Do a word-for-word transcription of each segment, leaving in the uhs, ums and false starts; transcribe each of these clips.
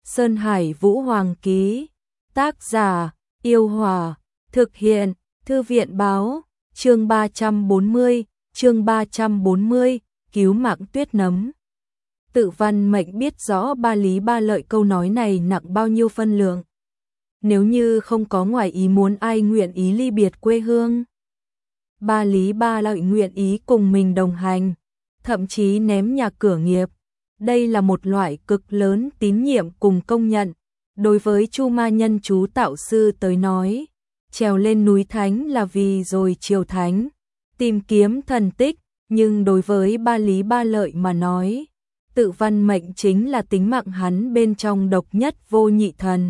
Sơn Hải Vũ Hoàng ký. Tác giả, Yêu Hòa. Thực hiện, Thư viện báo. Chương ba trăm bốn mươi, chương ba trăm bốn mươi, cứu mạng tuyết nấm. Tự Văn Mệnh biết rõ ba lý ba lợi câu nói này nặng bao nhiêu phân lượng. Nếu như không có ngoài ý muốn ai nguyện ý ly biệt quê hương. Ba lý ba lợi nguyện ý cùng mình đồng hành, thậm chí ném nhà cửa nghiệp. Đây là một loại cực lớn tín nhiệm cùng công nhận. Đối với Chu Ma Nhân chú tạo sư tới nói, trèo lên núi thánh là vì rồi chiều thánh, tìm kiếm thần tích, nhưng đối với ba lý ba lợi mà nói, Tự Văn Mệnh chính là tính mạng hắn bên trong độc nhất vô nhị thần.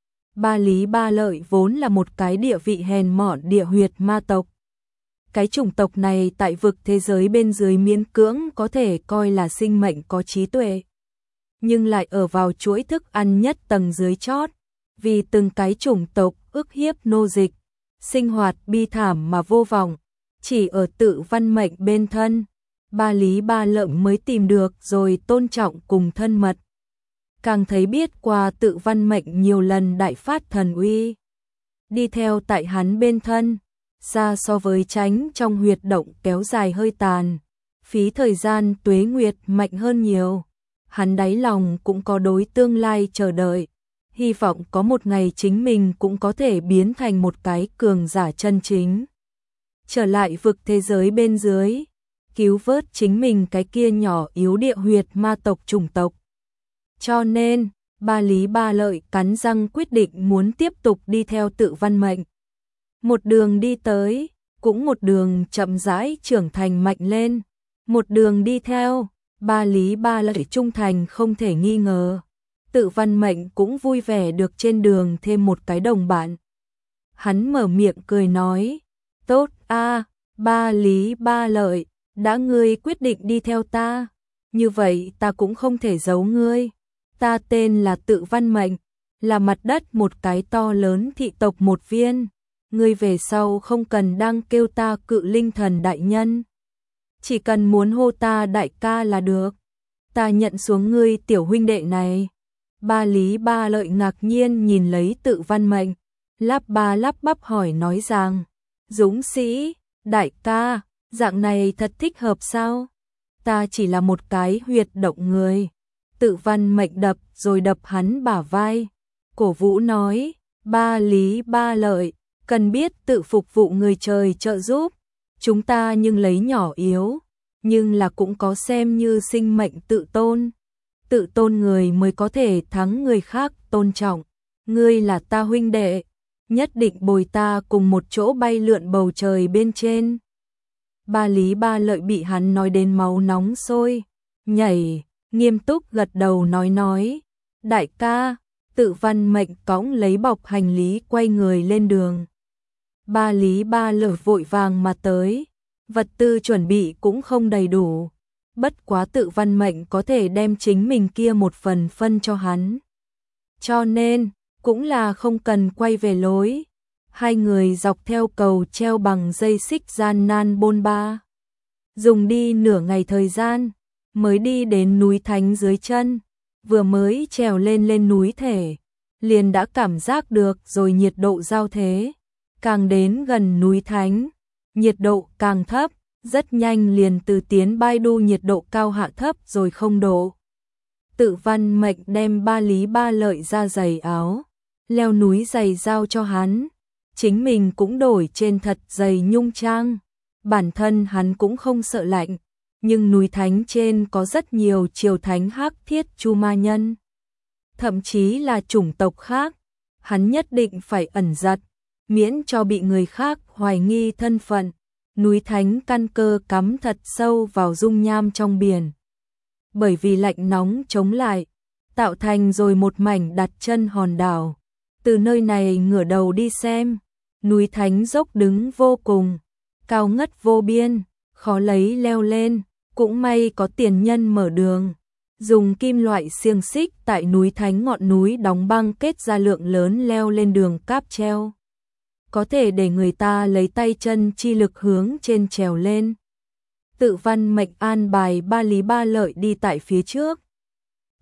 Ba lý ba lợi vốn là một cái địa vị hèn mọn địa huyệt ma tộc. Cái chủng tộc này tại vực thế giới bên dưới miễn cưỡng có thể coi là sinh mệnh có trí tuệ, nhưng lại ở vào chuỗi thức ăn nhất tầng dưới chót, vì từng cái chủng tộc ức hiếp nô dịch, sinh hoạt bi thảm mà vô vọng, chỉ ở Tự Văn Mệnh bên thân, ba lý ba lợi mới tìm được rồi tôn trọng cùng thân mật. Càng thấy biết qua Tự Văn Mệnh nhiều lần đại phát thần uy, đi theo tại hắn bên thân, xa so với tránh trong huyệt động kéo dài hơi tàn, phí thời gian tuế nguyệt mạnh hơn nhiều. Hắn đáy lòng cũng có đối tương lai chờ đợi, hy vọng có một ngày chính mình cũng có thể biến thành một cái cường giả chân chính. Trở lại vực thế giới bên dưới, cứu vớt chính mình cái kia nhỏ yếu địa huyệt ma tộc chủng tộc. Cho nên, ba lý ba lợi cắn răng quyết định muốn tiếp tục đi theo Tự Văn Mệnh. Một đường đi tới, cũng một đường chậm rãi trưởng thành mạnh lên, một đường đi theo, ba lý ba lợi trung thành không thể nghi ngờ. Tự Văn Mệnh cũng vui vẻ được trên đường thêm một cái đồng bạn. Hắn mở miệng cười nói, tốt a, ba lý ba lợi, đã ngươi quyết định đi theo ta, như vậy ta cũng không thể giấu ngươi. Ta tên là Tự Văn Mệnh, là mặt đất một cái to lớn thị tộc một viên. Ngươi về sau không cần đang kêu ta Cự Linh Thần đại nhân, chỉ cần muốn hô ta đại ca là được. Ta nhận xuống ngươi tiểu huynh đệ này. Ba lý ba lợi ngạc nhiên nhìn lấy Tự Văn Mệnh, lắp ba lắp bắp hỏi nói rằng, dũng sĩ, đại ca, dạng này thật thích hợp sao? Ta chỉ là một cái huyệt động người. Tự Văn Mệnh đập rồi đập hắn bả vai, cổ vũ nói, ba lý ba lợi, cần biết tự phục vụ người trời trợ giúp. Chúng ta nhưng lấy nhỏ yếu, nhưng là cũng có xem như sinh mệnh tự tôn. Tự tôn người mới có thể thắng người khác tôn trọng. Ngươi là ta huynh đệ, nhất định bồi ta cùng một chỗ bay lượn bầu trời bên trên. Ba lý ba lợi bị hắn nói đến máu nóng sôi, nhảy, nghiêm túc gật đầu nói nói, đại ca. Tự Văn Mệnh cõng lấy bọc hành lý quay người lên đường. Ba lý ba lợi vội vàng mà tới, vật tư chuẩn bị cũng không đầy đủ, bất quá Tự Văn Mệnh có thể đem chính mình kia một phần phân cho hắn. Cho nên, cũng là không cần quay về lối. Hai người dọc theo cầu treo bằng dây xích gian nan bôn ba. Dùng đi nửa ngày thời gian, mới đi đến núi thánh dưới chân. Vừa mới trèo lên lên núi thể, liền đã cảm giác được rồi nhiệt độ giao thế. Càng đến gần núi thánh, nhiệt độ càng thấp, rất nhanh liền từ tiến Baidu nhiệt độ cao hạ thấp rồi không độ. Tự Văn Mệnh đem ba lý ba lợi ra giày áo, leo núi giày giao cho hắn, chính mình cũng đổi trên thật giày nhung trang. Bản thân hắn cũng không sợ lạnh, nhưng núi thánh trên có rất nhiều triều thánh hắc thiết Chu Ma Nhân, thậm chí là chủng tộc khác, hắn nhất định phải ẩn giật, miễn cho bị người khác hoài nghi thân phận. Núi thánh căn cơ cắm thật sâu vào dung nham trong biển, bởi vì lạnh nóng chống lại, tạo thành rồi một mảnh đặt chân hòn đảo. Từ nơi này ngửa đầu đi xem, núi thánh dốc đứng vô cùng, cao ngất vô biên, khó lấy leo lên. Cũng may có tiền nhân mở đường, dùng kim loại xiềng xích tại núi thánh ngọn núi đóng băng kết ra lượng lớn leo lên đường cáp treo, có thể để người ta lấy tay chân chi lực hướng trên trèo lên. Tự Văn Mệnh an bài ba lý ba lợi đi tại phía trước,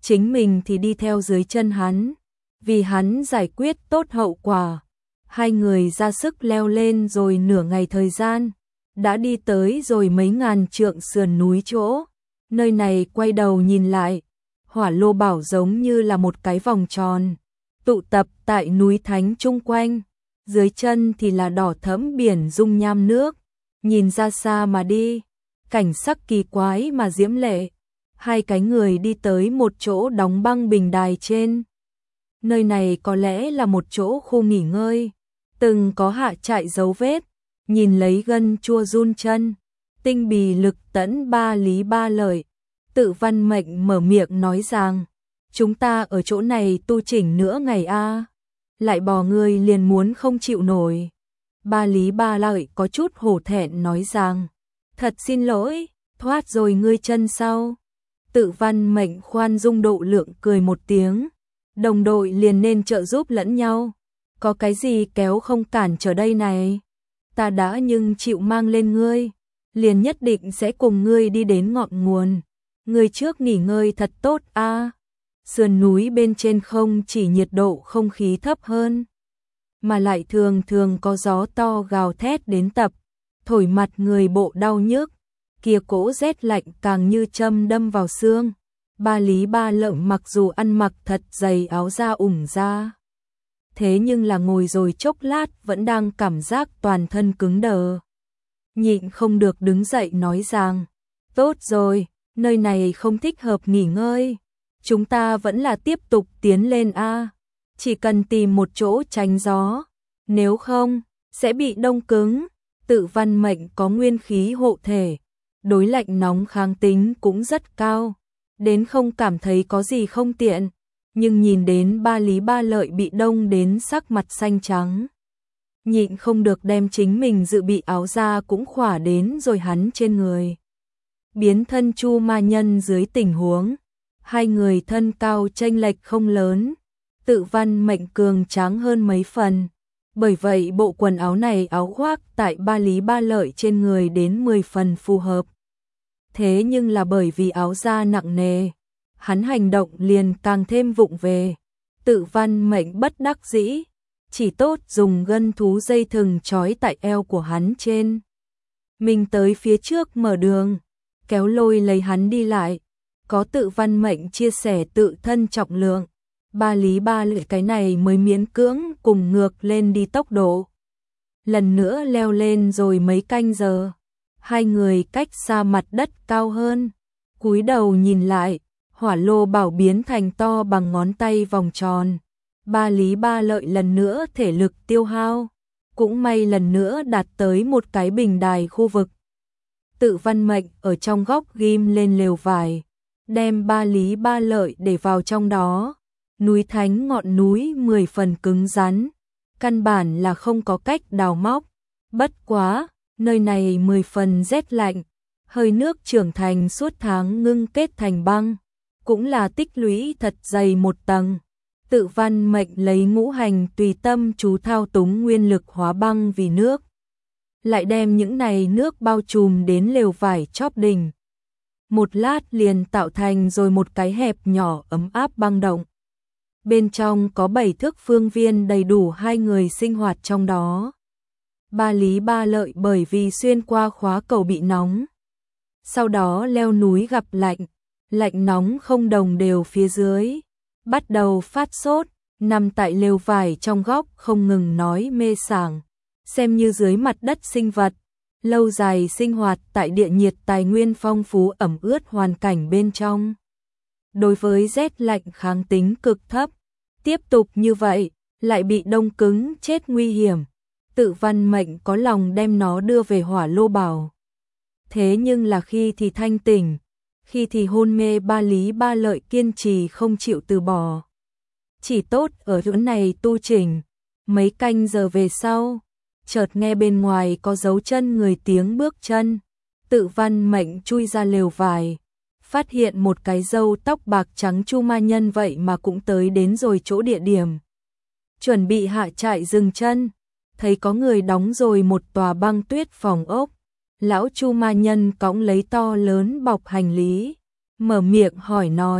chính mình thì đi theo dưới chân hắn, vì hắn giải quyết tốt hậu quả. Hai người ra sức leo lên rồi nửa ngày thời gian, đã đi tới rồi mấy ngàn trượng sườn núi chỗ. Nơi này quay đầu nhìn lại, Hỏa Lô Bảo giống như là một cái vòng tròn, tụ tập tại núi thánh chung quanh, dưới chân thì là đỏ thẫm biển dung nham nước, nhìn ra xa mà đi, cảnh sắc kỳ quái mà diễm lệ. Hai cái người đi tới một chỗ đóng băng bình đài trên. Nơi này có lẽ là một chỗ khu nghỉ ngơi, từng có hạ trại dấu vết, nhìn lấy gân chua run chân, tinh bì lực tẫn ba lý ba lợi. Tự Văn Mệnh mở miệng nói rằng, chúng ta ở chỗ này tu chỉnh nữa ngày a, lại bỏ người liền muốn không chịu nổi. Ba lý ba lợi có chút hổ thẹn nói rằng, thật xin lỗi, thoát rồi ngươi chân sau. Tự Văn Mệnh khoan dung độ lượng cười một tiếng, đồng đội liền nên trợ giúp lẫn nhau, có cái gì kéo không cản trở đây này. Ta đã nhưng chịu mang lên ngươi, liền nhất định sẽ cùng ngươi đi đến ngọn nguồn. Ngươi trước nghỉ ngơi thật tốt a. À. Sườn núi bên trên không chỉ nhiệt độ không khí thấp hơn, mà lại thường thường có gió to gào thét đến tập, thổi mặt người bộ đau nhức, kia cỗ rét lạnh càng như châm đâm vào xương. Ba lý ba lợm mặc dù ăn mặc thật dày áo da ủng da, thế nhưng là ngồi rồi chốc lát vẫn đang cảm giác toàn thân cứng đờ. Nhịn không được đứng dậy nói rằng, tốt rồi, nơi này không thích hợp nghỉ ngơi, chúng ta vẫn là tiếp tục tiến lên a, chỉ cần tìm một chỗ tránh gió, nếu không, sẽ bị đông cứng. Tự Văn Mệnh có nguyên khí hộ thể, đối lạnh nóng kháng tính cũng rất cao, đến không cảm thấy có gì không tiện, nhưng nhìn đến ba lý ba lợi bị đông đến sắc mặt xanh trắng, nhịn không được đem chính mình dự bị áo da cũng khỏa đến rồi hắn trên người. Biến thân Chu Ma Nhân dưới tình huống, hai người thân cao chênh lệch không lớn, Tự Văn Mệnh cường tráng hơn mấy phần, bởi vậy bộ quần áo này áo khoác tại ba lý ba lợi trên người đến mười phần phù hợp. Thế nhưng là bởi vì áo da nặng nề, hắn hành động liền càng thêm vụng về. Tự Văn Mệnh bất đắc dĩ, chỉ tốt dùng gân thú dây thừng trói tại eo của hắn trên. Mình tới phía trước mở đường, kéo lôi lấy hắn đi lại, có Tự Văn Mệnh chia sẻ tự thân trọng lượng, ba lý ba lợi cái này mới miễn cưỡng cùng ngược lên đi tốc độ. Lần nữa leo lên rồi mấy canh giờ, hai người cách xa mặt đất cao hơn, cúi đầu nhìn lại, Hỏa Lô Bảo biến thành to bằng ngón tay vòng tròn. Ba lý ba lợi lần nữa thể lực tiêu hao, cũng may lần nữa đạt tới một cái bình đài khu vực. Tự Văn Mệnh ở trong góc ghim lên lều vải, đem ba lý ba lợi để vào trong đó. Núi thánh ngọn núi mười phần cứng rắn, căn bản là không có cách đào móc. Bất quá, nơi này mười phần rét lạnh, hơi nước trưởng thành suốt tháng ngưng kết thành băng, cũng là tích lũy thật dày một tầng. Tự Văn Mệnh lấy ngũ hành tùy tâm chú thao túng nguyên lực hóa băng vì nước, lại đem những này nước bao trùm đến lều vải chóp đỉnh. Một lát liền tạo thành rồi một cái hẹp nhỏ ấm áp băng động. Bên trong có bảy thước phương viên đầy đủ hai người sinh hoạt trong đó. Ba lý ba lợi bởi vì xuyên qua khóa cầu bị nóng, sau đó leo núi gặp lạnh, lạnh nóng không đồng đều phía dưới, bắt đầu phát sốt, nằm tại lều vải trong góc không ngừng nói mê sảng, xem như dưới mặt đất sinh vật, lâu dài sinh hoạt tại địa nhiệt tài nguyên phong phú ẩm ướt hoàn cảnh bên trong. Đối với rét lạnh kháng tính cực thấp, tiếp tục như vậy, lại bị đông cứng chết nguy hiểm. Tự Văn Mệnh có lòng đem nó đưa về Hỏa Lô Bảo. Thế nhưng là khi thì thanh tỉnh, khi thì hôn mê, ba lý ba lợi kiên trì không chịu từ bỏ. Chỉ tốt ở chỗ này tu chỉnh, mấy canh giờ về sau, chợt nghe bên ngoài có dấu chân người tiếng bước chân. Tự Văn Mệnh chui ra lều vải, phát hiện một cái râu tóc bạc trắng Chu Ma Nhân vậy mà cũng tới đến rồi chỗ địa điểm. Chuẩn bị hạ trại dừng chân, thấy có người đóng rồi một tòa băng tuyết phòng ốc. Lão Chu Ma Nhân cõng lấy to lớn bọc hành lý, mở miệng hỏi nói,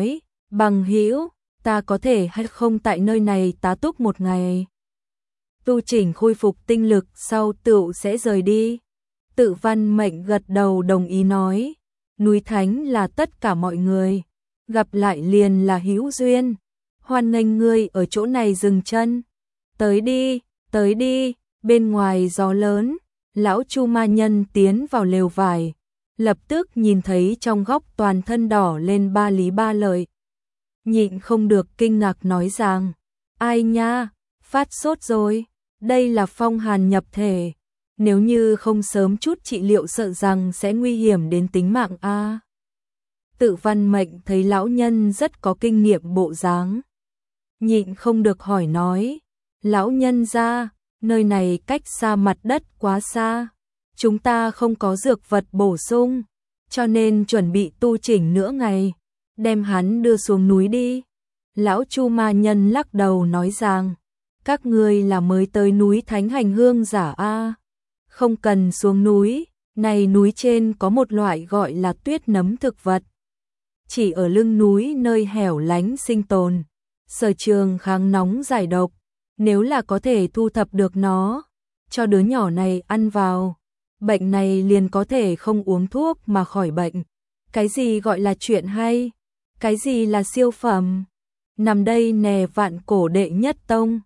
Bằng hữu, ta có thể hay không tại nơi này tá túc một ngày? Tu chỉnh khôi phục tinh lực sau tựu sẽ rời đi. Tự Văn Mệnh gật đầu đồng ý nói, núi Thánh là tất cả mọi người, gặp lại liền là hữu duyên, hoan nghênh ngươi ở chỗ này dừng chân. Tới đi, tới đi, bên ngoài gió lớn, lão Chu ma nhân tiến vào lều vải, lập tức nhìn thấy trong góc toàn thân đỏ lên ba lý ba lợi. Nhịn không được kinh ngạc nói rằng, ai nha, phát sốt rồi, đây là phong hàn nhập thể, nếu như không sớm chút trị liệu sợ rằng sẽ nguy hiểm đến tính mạng a. Tự Văn Mệnh thấy lão nhân rất có kinh nghiệm bộ dáng, nhịn không được hỏi nói, lão nhân gia, nơi này cách xa mặt đất quá xa, chúng ta không có dược vật bổ sung, cho nên chuẩn bị tu chỉnh nửa ngày, đem hắn đưa xuống núi đi. Lão Chu ma nhân lắc đầu nói rằng, các ngươi là mới tới núi Thánh hành hương giả a, không cần xuống núi, này núi trên có một loại gọi là tuyết nấm thực vật, chỉ ở lưng núi nơi hẻo lánh sinh tồn, sở trường kháng nóng giải độc, nếu là có thể thu thập được nó, cho đứa nhỏ này ăn vào, bệnh này liền có thể không uống thuốc mà khỏi bệnh. Cái gì gọi là chuyện hay? Cái gì là siêu phẩm? Nằm đây nè vạn cổ đệ nhất tông,